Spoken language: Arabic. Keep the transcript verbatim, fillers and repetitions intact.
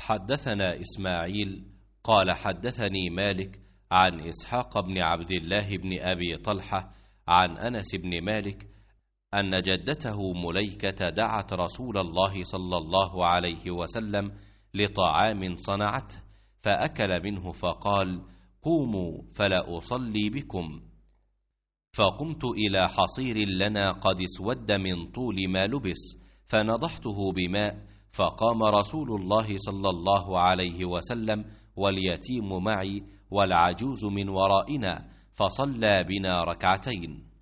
حدثنا إسماعيل قال حدثني مالك عن إسحاق بن عبد الله بن أبي طلحة عن أنس بن مالك أن جدته مليكة دعت رسول الله صلى الله عليه وسلم لطعام صنعته فأكل منه فقال: قوموا فلا أصلي بكم. فقمت إلى حصير لنا قد اسود من طول ما لبس فنضحته بماء، فقام رسول الله صلى الله عليه وسلم واليتيم معي والعجوز من ورائنا فصلى بنا ركعتين.